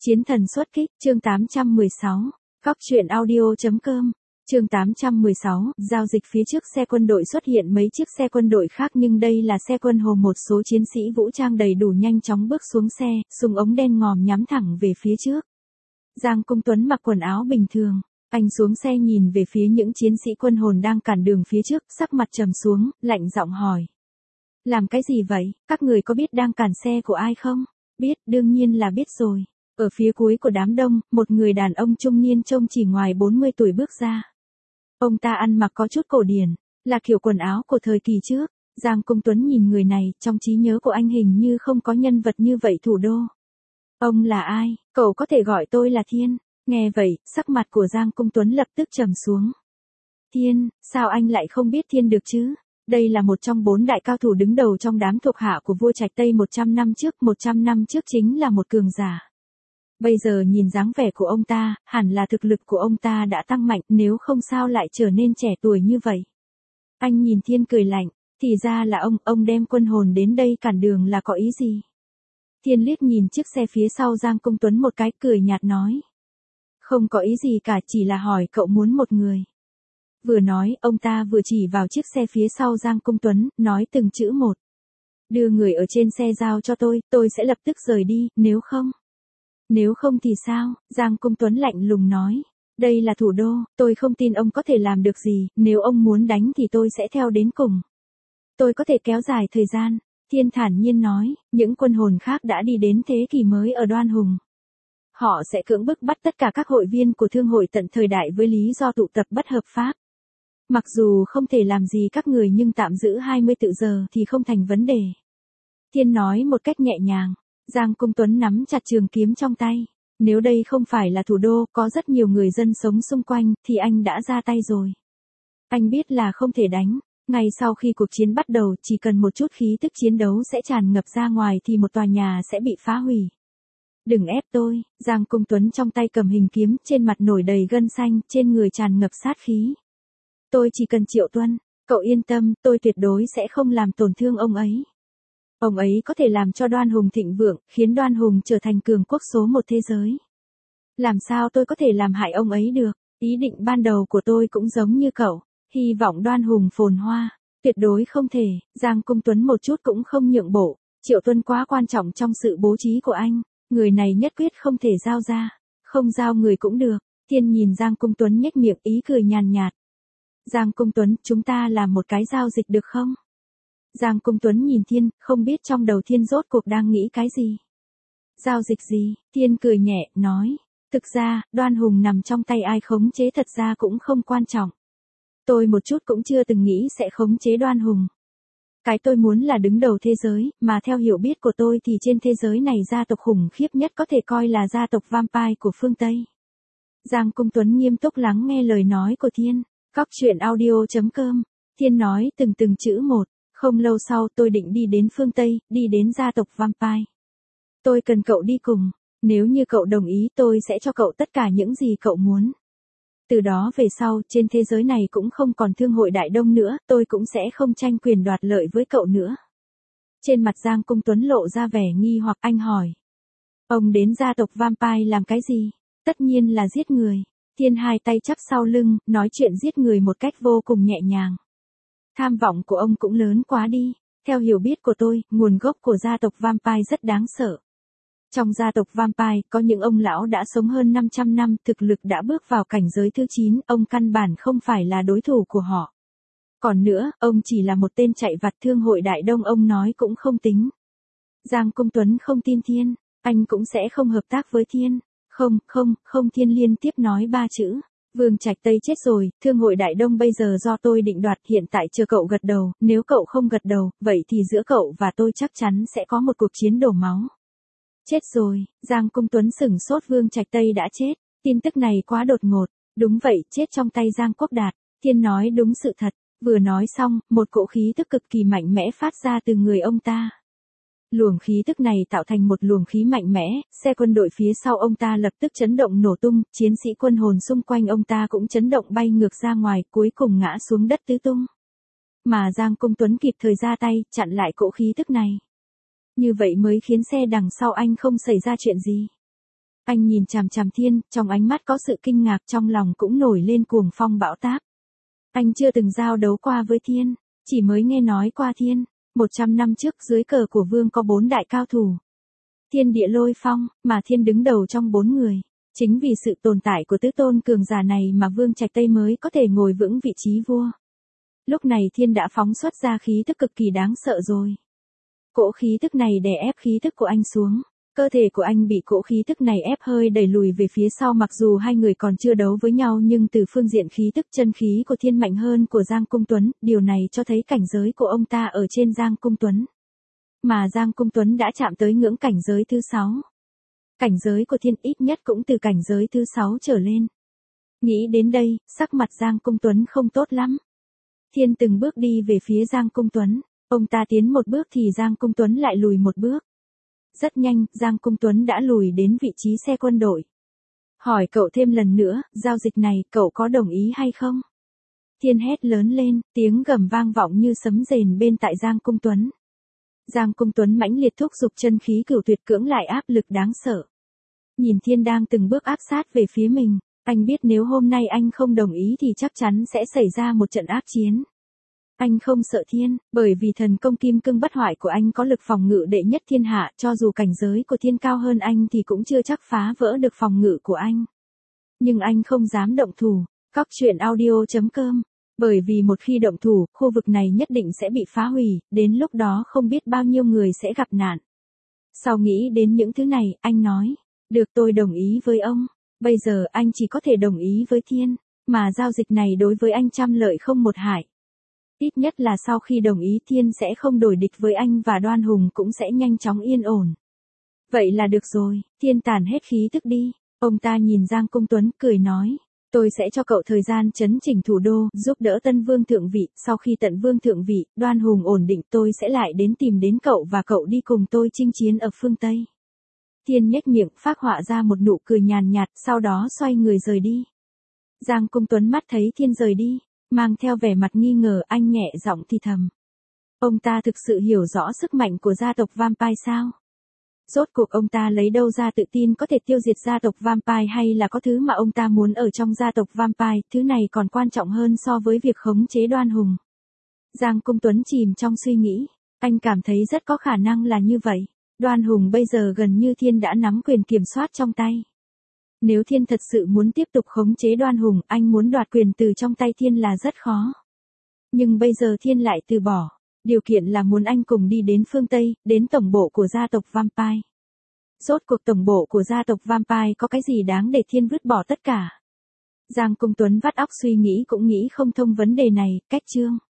Chiến thần xuất kích, chương 816. Góc truyện audio.com. Chương 816, giao dịch phía trước xe quân đội xuất hiện mấy chiếc xe quân đội khác nhưng đây là xe quân Hồ, một số chiến sĩ vũ trang đầy đủ nhanh chóng bước xuống xe, súng ống đen ngòm nhắm thẳng về phía trước. Giang Công Tuấn mặc quần áo bình thường, anh xuống xe nhìn về phía những chiến sĩ quân hồn đang cản đường phía trước, sắc mặt trầm xuống, lạnh giọng hỏi. Làm cái gì vậy, các người có biết đang cản xe của ai không? Biết, đương nhiên là biết rồi. Ở phía cuối của đám đông, một người đàn ông trung niên trông chỉ ngoài 40 tuổi bước ra. Ông ta ăn mặc có chút cổ điển, là kiểu quần áo của thời kỳ trước. Giang Công Tuấn nhìn người này, trong trí nhớ của anh hình như không có nhân vật như vậy thủ đô. Ông là ai? Cậu có thể gọi tôi là Thiên. Nghe vậy, sắc mặt của Giang Công Tuấn lập tức trầm xuống. Thiên, sao anh lại không biết Thiên được chứ? Đây là một trong 4 đại cao thủ đứng đầu trong đám thuộc hạ của vua Trạch Tây 100 năm trước. 100 năm trước chính là một cường giả. Bây giờ nhìn dáng vẻ của ông ta, hẳn là thực lực của ông ta đã tăng mạnh, nếu không sao lại trở nên trẻ tuổi như vậy. Anh nhìn Thiên cười lạnh, thì ra là ông đem quân hồn đến đây cản đường là có ý gì? Thiên liếc nhìn chiếc xe phía sau Giang Công Tuấn một cái, cười nhạt nói. Không có ý gì cả, chỉ là hỏi cậu muốn một người. Vừa nói, ông ta vừa chỉ vào chiếc xe phía sau Giang Công Tuấn, nói từng chữ một. Đưa người ở trên xe giao cho tôi sẽ lập tức rời đi, nếu không thì sao? Giang Công Tuấn lạnh lùng nói. Đây là thủ đô, tôi không tin ông có thể làm được gì, nếu ông muốn đánh thì tôi sẽ theo đến cùng. Tôi có thể kéo dài thời gian. Thiên thản nhiên nói, những quân hồn khác đã đi đến thế kỷ mới ở Đoan Hùng. Họ sẽ cưỡng bức bắt tất cả các hội viên của thương hội tận thời đại với lý do tụ tập bất hợp pháp. Mặc dù không thể làm gì các người nhưng tạm giữ 24 giờ thì không thành vấn đề. Thiên nói một cách nhẹ nhàng. Giang Công Tuấn nắm chặt trường kiếm trong tay. Nếu đây không phải là thủ đô, có rất nhiều người dân sống xung quanh, thì anh đã ra tay rồi. Anh biết là không thể đánh. Ngay sau khi cuộc chiến bắt đầu, chỉ cần một chút khí tức chiến đấu sẽ tràn ngập ra ngoài thì một tòa nhà sẽ bị phá hủy. Đừng ép tôi. Giang Công Tuấn trong tay cầm hình kiếm, trên mặt nổi đầy gân xanh, trên người tràn ngập sát khí. Tôi chỉ cần Triệu Tuân. Cậu yên tâm, tôi tuyệt đối sẽ không làm tổn thương ông ấy. Ông ấy có thể làm cho Đoan Hùng thịnh vượng, khiến Đoan Hùng trở thành cường quốc số 1 thế giới. Làm sao tôi có thể làm hại ông ấy được? Ý định ban đầu của tôi cũng giống như cậu, hy vọng Đoan Hùng phồn hoa. Tuyệt đối không thể. Giang Công Tuấn một chút cũng không nhượng bộ. Triệu Tuân quá quan trọng trong sự bố trí của anh. Người này nhất quyết không thể giao ra. Không giao người cũng được. Thiên nhìn Giang Công Tuấn nhếch miệng, ý cười nhàn nhạt. Giang Công Tuấn, chúng ta làm một cái giao dịch được không? Giang Công Tuấn nhìn Thiên, không biết trong đầu Thiên rốt cuộc đang nghĩ cái gì. Giao dịch gì? Thiên cười nhẹ, nói. Thực ra, Đoan Hùng nằm trong tay ai khống chế thật ra cũng không quan trọng. Tôi một chút cũng chưa từng nghĩ sẽ khống chế Đoan Hùng. Cái tôi muốn là đứng đầu thế giới, mà theo hiểu biết của tôi thì trên thế giới này gia tộc khủng khiếp nhất có thể coi là gia tộc Vampire của phương Tây. Giang Công Tuấn nghiêm túc lắng nghe lời nói của Thiên. Góc truyện audio.com. Thiên nói từng chữ một. Không lâu sau tôi định đi đến phương Tây, đi đến gia tộc Vampire. Tôi cần cậu đi cùng. Nếu như cậu đồng ý tôi sẽ cho cậu tất cả những gì cậu muốn. Từ đó về sau, trên thế giới này cũng không còn thương hội Đại Đông nữa, tôi cũng sẽ không tranh quyền đoạt lợi với cậu nữa. Trên mặt Giang Công Tuấn lộ ra vẻ nghi hoặc, anh hỏi. Ông đến gia tộc Vampire làm cái gì? Tất nhiên là giết người. Thiên hai tay chắp sau lưng, nói chuyện giết người một cách vô cùng nhẹ nhàng. Tham vọng của ông cũng lớn quá đi. Theo hiểu biết của tôi, nguồn gốc của gia tộc Vampire rất đáng sợ. Trong gia tộc Vampire, có những ông lão đã sống hơn 500 năm, thực lực đã bước vào cảnh giới thứ 9, ông căn bản không phải là đối thủ của họ. Còn nữa, ông chỉ là một tên chạy vặt thương hội Đại Đông, ông nói cũng không tính. Giang Công Tuấn không tin Thiên, anh cũng sẽ không hợp tác với Thiên. Không, Thiên liên tiếp nói 3 chữ. Vương Trạch Tây chết rồi, thương hội Đại Đông bây giờ do tôi định đoạt, hiện tại chờ cậu gật đầu, nếu cậu không gật đầu, vậy thì giữa cậu và tôi chắc chắn sẽ có một cuộc chiến đổ máu. Chết rồi, Giang Công Tuấn sửng sốt, Vương Trạch Tây đã chết, tin tức này quá đột ngột, đúng vậy, chết trong tay Giang Quốc Đạt, Thiên nói đúng sự thật, vừa nói xong, một cỗ khí tức cực kỳ mạnh mẽ phát ra từ người ông ta. Luồng khí tức này tạo thành một luồng khí mạnh mẽ, xe quân đội phía sau ông ta lập tức chấn động nổ tung, chiến sĩ quân hồn xung quanh ông ta cũng chấn động bay ngược ra ngoài, cuối cùng ngã xuống đất tứ tung. Mà Giang Công Tuấn kịp thời ra tay, chặn lại cỗ khí tức này. Như vậy mới khiến xe đằng sau anh không xảy ra chuyện gì. Anh nhìn chằm chằm Thiên, trong ánh mắt có sự kinh ngạc, trong lòng cũng nổi lên cuồng phong bão táp. Anh chưa từng giao đấu qua với Thiên, chỉ mới nghe nói qua Thiên. 100 năm trước dưới cờ của Vương có 4 đại cao thủ. Thiên địa lôi phong, mà Thiên đứng đầu trong 4 người. Chính vì sự tồn tại của tứ tôn cường giả này mà Vương Trạch Tây mới có thể ngồi vững vị trí vua. Lúc này Thiên đã phóng xuất ra khí tức cực kỳ đáng sợ rồi. Cỗ khí tức này đè ép khí tức của anh xuống. Cơ thể của anh bị cỗ khí tức này ép hơi đẩy lùi về phía sau, mặc dù hai người còn chưa đấu với nhau nhưng từ phương diện khí tức chân khí của Thiên mạnh hơn của Giang Cung Tuấn, điều này cho thấy cảnh giới của ông ta ở trên Giang Cung Tuấn. Mà Giang Cung Tuấn đã chạm tới ngưỡng cảnh giới thứ 6. Cảnh giới của Thiên ít nhất cũng từ cảnh giới thứ 6 trở lên. Nghĩ đến đây, sắc mặt Giang Cung Tuấn không tốt lắm. Thiên từng bước đi về phía Giang Cung Tuấn, ông ta tiến một bước thì Giang Cung Tuấn lại lùi một bước. Rất nhanh, Giang Cung Tuấn đã lùi đến vị trí xe quân đội. Hỏi cậu thêm lần nữa, giao dịch này, cậu có đồng ý hay không? Thiên hét lớn lên, tiếng gầm vang vọng như sấm rền bên tại Giang Cung Tuấn. Giang Cung Tuấn mãnh liệt thúc giục chân khí cửu tuyệt cưỡng lại áp lực đáng sợ. Nhìn Thiên đang từng bước áp sát về phía mình, anh biết nếu hôm nay anh không đồng ý thì chắc chắn sẽ xảy ra một trận ác chiến. Anh không sợ Thiên, bởi vì thần công kim cương bất hoại của anh có lực phòng ngự đệ nhất thiên hạ, cho dù cảnh giới của Thiên cao hơn anh thì cũng chưa chắc phá vỡ được phòng ngự của anh. Nhưng anh không dám động thủ. Cóc truyện audio.com. Bởi vì một khi động thủ, khu vực này nhất định sẽ bị phá hủy, đến lúc đó không biết bao nhiêu người sẽ gặp nạn. Sau nghĩ đến những thứ này, anh nói, được, tôi đồng ý với ông. Bây giờ anh chỉ có thể đồng ý với Thiên, mà giao dịch này đối với anh trăm lợi không một hại. Ít nhất là sau khi đồng ý Thiên sẽ không đổi địch với anh và Đoan Hùng cũng sẽ nhanh chóng yên ổn. Vậy là được rồi, Thiên tản hết khí tức đi. Ông ta nhìn Giang Cung Tuấn cười nói, tôi sẽ cho cậu thời gian chấn chỉnh thủ đô, giúp đỡ Tân Vương thượng vị, sau khi Tận Vương thượng vị, Đoan Hùng ổn định tôi sẽ lại đến tìm đến cậu và cậu đi cùng tôi chinh chiến ở phương Tây. Thiên nhếch miệng phác họa ra một nụ cười nhàn nhạt, sau đó xoay người rời đi. Giang Cung Tuấn mắt thấy Thiên rời đi, mang theo vẻ mặt nghi ngờ, anh nhẹ giọng thì thầm. Ông ta thực sự hiểu rõ sức mạnh của gia tộc Vampire sao? Rốt cuộc ông ta lấy đâu ra tự tin có thể tiêu diệt gia tộc Vampire, hay là có thứ mà ông ta muốn ở trong gia tộc Vampire, thứ này còn quan trọng hơn so với việc khống chế Đoan Hùng. Giang Cung Tuấn chìm trong suy nghĩ, anh cảm thấy rất có khả năng là như vậy. Đoan Hùng bây giờ gần như Thiên đã nắm quyền kiểm soát trong tay. Nếu Thiên thật sự muốn tiếp tục khống chế Đoan Hùng, anh muốn đoạt quyền từ trong tay Thiên là rất khó. Nhưng bây giờ Thiên lại từ bỏ. Điều kiện là muốn anh cùng đi đến phương Tây, đến tổng bộ của gia tộc Vampire. Rốt cuộc tổng bộ của gia tộc Vampire có cái gì đáng để Thiên vứt bỏ tất cả? Giang Cung Tuấn vắt óc suy nghĩ cũng nghĩ không thông vấn đề này, cách chương.